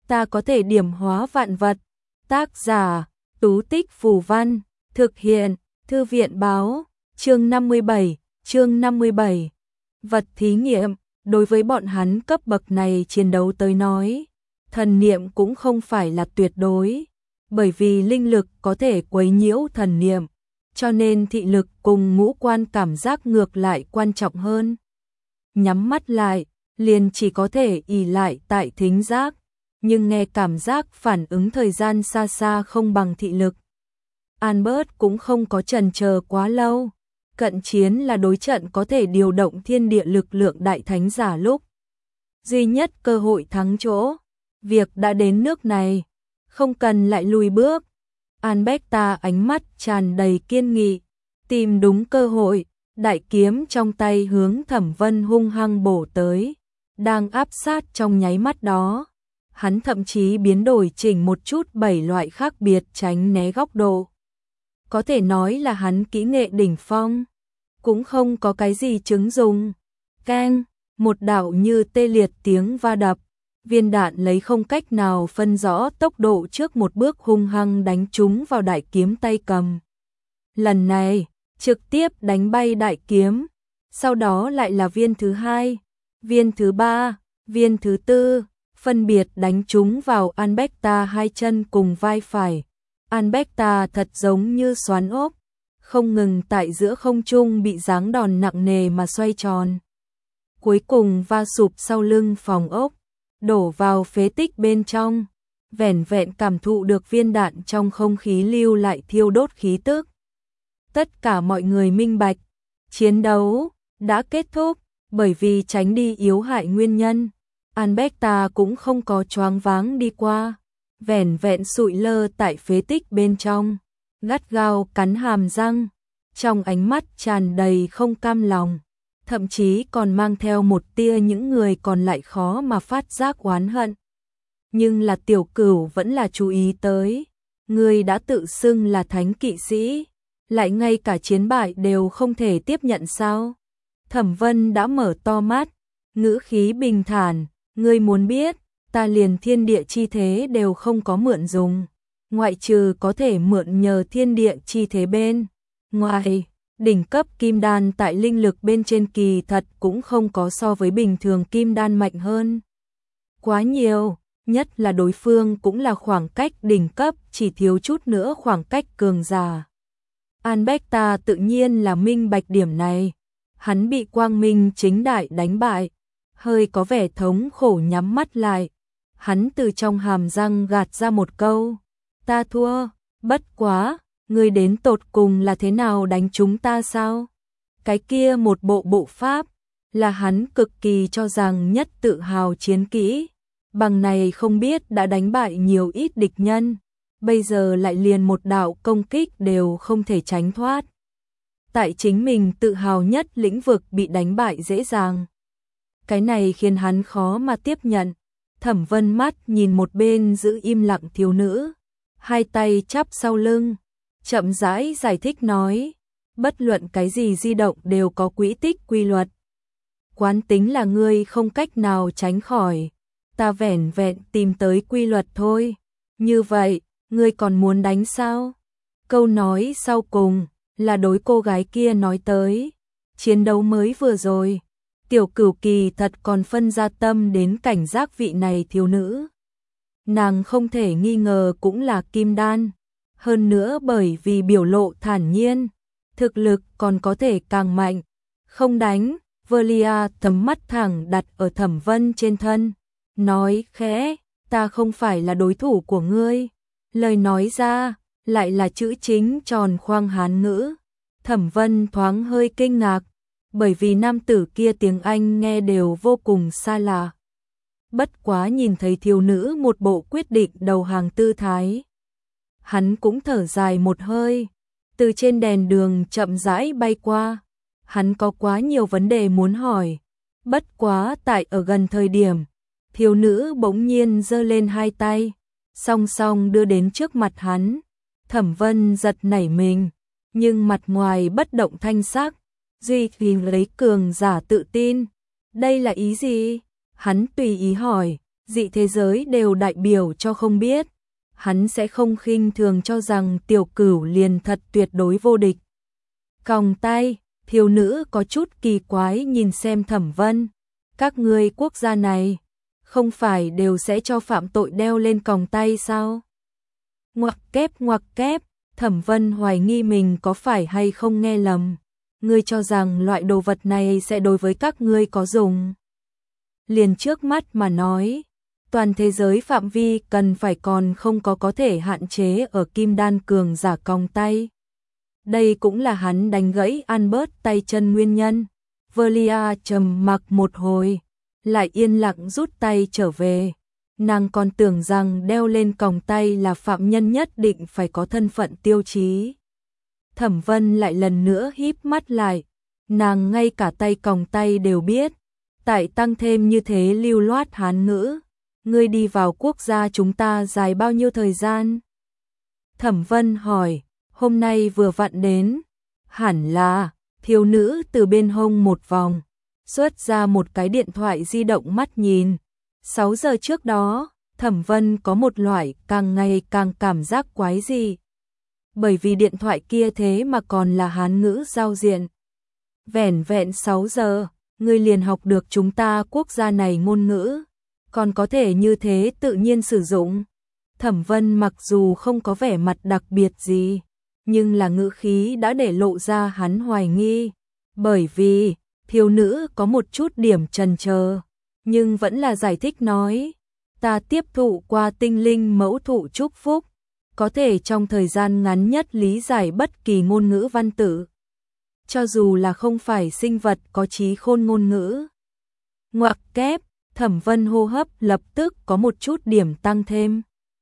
ta có thể điểm hóa vạn vật. Tác giả, Tú Tích Phù Văn, thực hiện, Thư viện báo, chương 57. Vật thí nghiệm, đối với bọn hắn cấp bậc này chiến đấu tới nói, thần niệm cũng không phải là tuyệt đối, bởi vì linh lực có thể quấy nhiễu thần niệm, cho nên thị lực cùng ngũ quan cảm giác ngược lại quan trọng hơn. Nhắm mắt lại, liền chỉ có thể ỷ lại tại thính giác, nhưng nghe cảm giác phản ứng thời gian xa xa không bằng thị lực. Albert cũng không có chần chờ quá lâu, cận chiến là đối trận có thể điều động thiên địa lực lượng đại thánh giả lúc duy nhất cơ hội thắng chỗ. Việc đã đến nước này, không cần lại lùi bước. Alberta ánh mắt tràn đầy kiên nghị, tìm đúng cơ hội, đại kiếm trong tay hướng Thẩm Vân hung hăng bổ tới, đang áp sát trong nháy mắt đó. Hắn thậm chí biến đổi chỉnh một chút 7 loại khác biệt tránh né góc độ. Có thể nói là hắn kỹ nghệ đỉnh phong, cũng không có cái gì chứng dùng. Keng, một đạo như tê liệt tiếng va đập, viên đạn lấy không cách nào phân rõ tốc độ trước một bước hung hăng đánh trúng vào đại kiếm tay cầm. Lần này, trực tiếp đánh bay đại kiếm, sau đó lại là viên thứ hai, viên thứ ba, viên thứ tư, phân biệt đánh trúng vào Alberta hai chân cùng vai phải. Alberta thật giống như xoắn ốc, không ngừng tại giữa không trung bị giáng đòn nặng nề mà xoay tròn. Cuối cùng va sụp sau lưng phòng ốc, đổ vào phế tích bên trong, vẻn vẹn cảm thụ được viên đạn trong không khí lưu lại thiêu đốt khí tức. Tất cả mọi người minh bạch, chiến đấu đã kết thúc, bởi vì tránh đi yếu hại nguyên nhân. Alberta cũng không có choáng váng đi qua, vẻn vẹn sụi lơ tại phế tích bên trong, gắt gao cắn hàm răng, trong ánh mắt tràn đầy không cam lòng, thậm chí còn mang theo một tia những người còn lại khó mà phát giác oán hận. Nhưng là Tiểu Cửu vẫn là chú ý tới, người đã tự xưng là thánh kỵ sĩ, lại ngay cả chiến bại đều không thể tiếp nhận sao? Thẩm Vân đã mở to mắt, ngữ khí bình thản, ngươi muốn biết, ta liền thiên địa chi thế đều không có mượn dùng, ngoại trừ có thể mượn nhờ thiên địa chi thế bên ngoài. Đỉnh cấp kim đan tại linh lực bên trên kỳ thật cũng không có so với bình thường kim đan mạnh hơn quá nhiều, nhất là đối phương cũng là khoảng cách đỉnh cấp, chỉ thiếu chút nữa khoảng cách cường giả. Alberta tự nhiên là minh bạch điểm này, hắn bị quang minh chính đại đánh bại, hơi có vẻ thống khổ nhắm mắt lại, hắn từ trong hàm răng gạt ra một câu, ta thua, bất quá, ngươi đến tột cùng là thế nào đánh chúng ta sao? Cái kia một bộ bộ pháp, là hắn cực kỳ cho rằng nhất tự hào chiến kỹ, bằng này không biết đã đánh bại nhiều ít địch nhân, bây giờ lại liền một đạo công kích đều không thể tránh thoát. Tại chính mình tự hào nhất lĩnh vực bị đánh bại dễ dàng. Cái này khiến hắn khó mà tiếp nhận. Thẩm Vân mắt nhìn một bên giữ im lặng thiếu nữ, hai tay chắp sau lưng, chậm rãi giải thích nói, bất luận cái gì di động đều có quỹ tích quy luật. Quán tính là ngươi không cách nào tránh khỏi, ta vẻn vẹn tìm tới quy luật thôi. Như vậy, ngươi còn muốn đánh sao? Câu nói sau cùng là đối cô gái kia nói tới. Chiến đấu mới vừa rồi, Tiểu Cửu kỳ thật còn phân ra tâm đến cảnh giác vị này thiếu nữ. Nàng không thể nghi ngờ cũng là kim đan, hơn nữa bởi vì biểu lộ thản nhiên, thực lực còn có thể càng mạnh. Không đánh, Velia tầm mắt thẳng đặt ở Thẩm Vân trên thân, nói khẽ, ta không phải là đối thủ của ngươi. Lời nói ra, lại là chữ chính tròn khoang Hán ngữ. Thẩm Vân thoáng hơi kinh ngạc, bởi vì nam tử kia tiếng Anh nghe đều vô cùng xa lạ. Bất quá nhìn thấy thiếu nữ một bộ quyết định đầu hàng tư thái, hắn cũng thở dài một hơi, từ trên đèn đường chậm rãi bay qua. Hắn có quá nhiều vấn đề muốn hỏi, bất quá tại ở gần thời điểm, thiếu nữ bỗng nhiên giơ lên hai tay, song song đưa đến trước mặt hắn. Thẩm Vân giật nảy mình, nhưng mặt ngoài bất động thanh sắc, duy trì lấy cường giả tự tin. Đây là ý gì? Hắn tùy ý hỏi, dị thế giới đều đại biểu cho không biết. Hắn sẽ không khinh thường cho rằng Tiểu Cửu liền thật tuyệt đối vô địch. Còng tay, thiếu nữ có chút kỳ quái nhìn xem Thẩm Vân. Các ngươi quốc gia này, không phải đều sẽ cho phạm tội đeo lên còng tay sao? Ngoặc kép, Thẩm Vân hoài nghi mình có phải hay không nghe lầm. Ngươi cho rằng loại đồ vật này sẽ đối với các ngươi có dùng. Liền trước mắt mà nói, toàn thế giới phạm vi cần phải còn không có thể hạn chế ở kim đan cường giả còng tay. Đây cũng là hắn đánh gãy Albert tay chân nguyên nhân. Velia trầm mặc một hồi, lại yên lặng rút tay trở về. Nàng còn tưởng rằng đeo lên còng tay là phạm nhân nhất định phải có thân phận tiêu chí. Thẩm Vân lại lần nữa híp mắt lại, nàng ngay cả tay còng tay đều biết, tại tăng thêm như thế lưu loát Hán ngữ. Ngươi đi vào quốc gia chúng ta dài bao nhiêu thời gian? Thẩm Vân hỏi, hôm nay vừa vặn đến. Hẳn là, thiếu nữ từ bên hông một vòng, xuất ra một cái điện thoại di động mắt nhìn. 6 giờ trước đó, Thẩm Vân có một loại càng ngày càng cảm giác quái dị. Bởi vì điện thoại kia thế mà còn là Hán ngữ giao diện. Vẻn vẹn 6 giờ, ngươi liền học được chúng ta quốc gia này ngôn ngữ, còn có thể như thế tự nhiên sử dụng. Thẩm Vân mặc dù không có vẻ mặt đặc biệt gì, nhưng là ngữ khí đã để lộ ra hắn hoài nghi, bởi vì thiếu nữ có một chút điểm chần chờ, nhưng vẫn là giải thích nói, ta tiếp thụ qua tinh linh mẫu thụ chúc phúc, có thể trong thời gian ngắn nhất lý giải bất kỳ ngôn ngữ văn tự, cho dù là không phải sinh vật có trí khôn ngôn ngữ. Ngoặc kép, Thẩm Vân hô hấp lập tức có một chút điểm tăng thêm.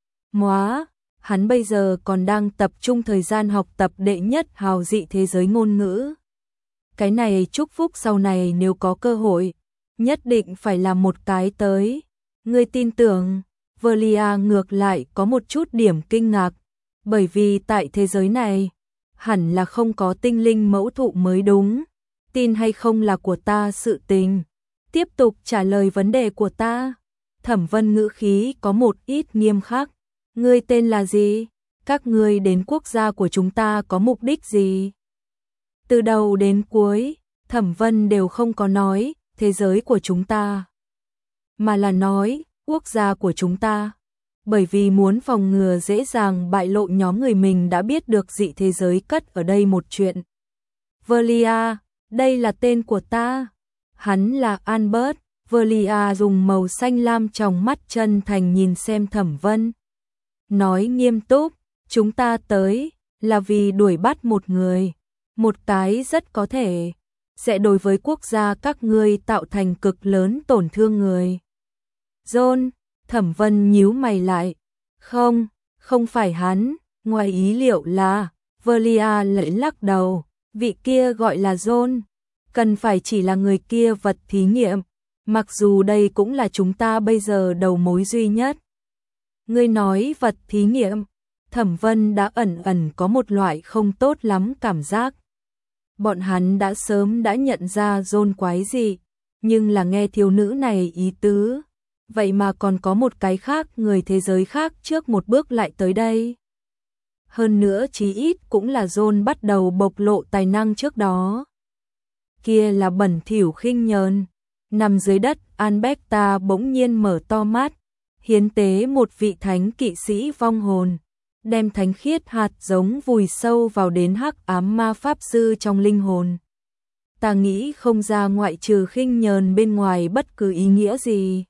Móa, hắn bây giờ còn đang tập trung thời gian học tập đệ nhất hào dị thế giới ngôn ngữ. Cái này chúc phúc sau này nếu có cơ hội, nhất định phải làm một cái tới. Ngươi tin tưởng? Velia ngược lại có một chút điểm kinh ngạc, bởi vì tại thế giới này, hẳn là không có tinh linh mẫu thụ mới đúng. Tin hay không là của ta sự tình. Tiếp tục trả lời vấn đề của ta. Thẩm Vân ngữ khí có một ít nghiêm khắc. Ngươi tên là gì? Các ngươi đến quốc gia của chúng ta có mục đích gì? Từ đầu đến cuối, Thẩm Vân đều không có nói thế giới của chúng ta, mà là nói quốc gia của chúng ta. Bởi vì muốn phòng ngừa dễ dàng bại lộ nhóm người mình đã biết được dị thế giới cất ở đây một chuyện. Velia, đây là tên của ta. Hắn là Albert. Velia dùng màu xanh lam trong mắt chân thành nhìn xem Thẩm Vân. Nói nghiêm túc, chúng ta tới là vì đuổi bắt một người. Một cái rất có thể sẽ đối với quốc gia các ngươi tạo thành cực lớn tổn thương người. John, Thẩm Vân nhíu mày lại. Không phải hắn, ngoài ý liệu là, Velia lại lắc đầu, vị kia gọi là John, cần phải chỉ là người kia vật thí nghiệm, mặc dù đây cũng là chúng ta bây giờ đầu mối duy nhất. Ngươi nói vật thí nghiệm, Thẩm Vân đã ẩn ẩn có một loại không tốt lắm cảm giác. Bọn hắn đã sớm đã nhận ra John quái gì, nhưng là nghe thiếu nữ này ý tứ, vậy mà còn có một cái khác người thế giới khác trước một bước lại tới đây. Hơn nữa chí ít cũng là John bắt đầu bộc lộ tài năng trước đó. Kia là bẩn thỉu khinh nhờn. Nằm dưới đất, Alberta bỗng nhiên mở to mắt, hiến tế một vị thánh kỵ sĩ vong hồn, đem thánh khiết hạt giống vùi sâu vào đến hắc ám ma pháp sư trong linh hồn. Ta nghĩ không ra ngoại trừ khinh nhờn bên ngoài bất cứ ý nghĩa gì.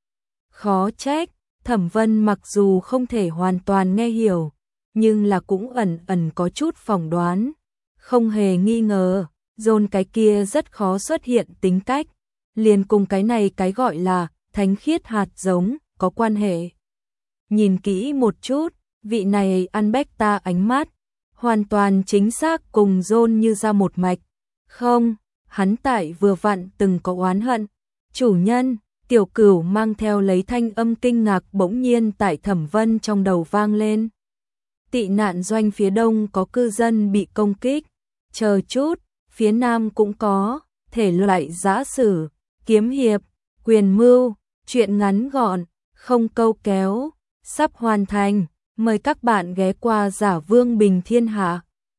Khó trách, Thẩm Vân mặc dù không thể hoàn toàn nghe hiểu, nhưng là cũng ẩn ẩn có chút phỏng đoán. Không hề nghi ngờ, John cái kia rất khó xuất hiện tính cách, liền cùng cái này cái gọi là thánh khiết hạt giống có quan hệ. Nhìn kỹ một chút, vị này Alberta ánh mắt, hoàn toàn chính xác cùng John như ra một mạch. Không, hắn tại vừa vặn từng có oán hận. Chủ nhân, Tiểu Cửu mang theo lấy thanh âm kinh ngạc bỗng nhiên tại Thẩm Vân trong đầu vang lên. Tị nạn doanh phía đông có cư dân bị công kích. Chờ chút, phía nam cũng có, thể loại giã sử, kiếm hiệp, quyền mưu, chuyện ngắn gọn, không câu kéo, sắp hoàn thành, mời các bạn ghé qua Giả Vương Bình Thiên Hạ.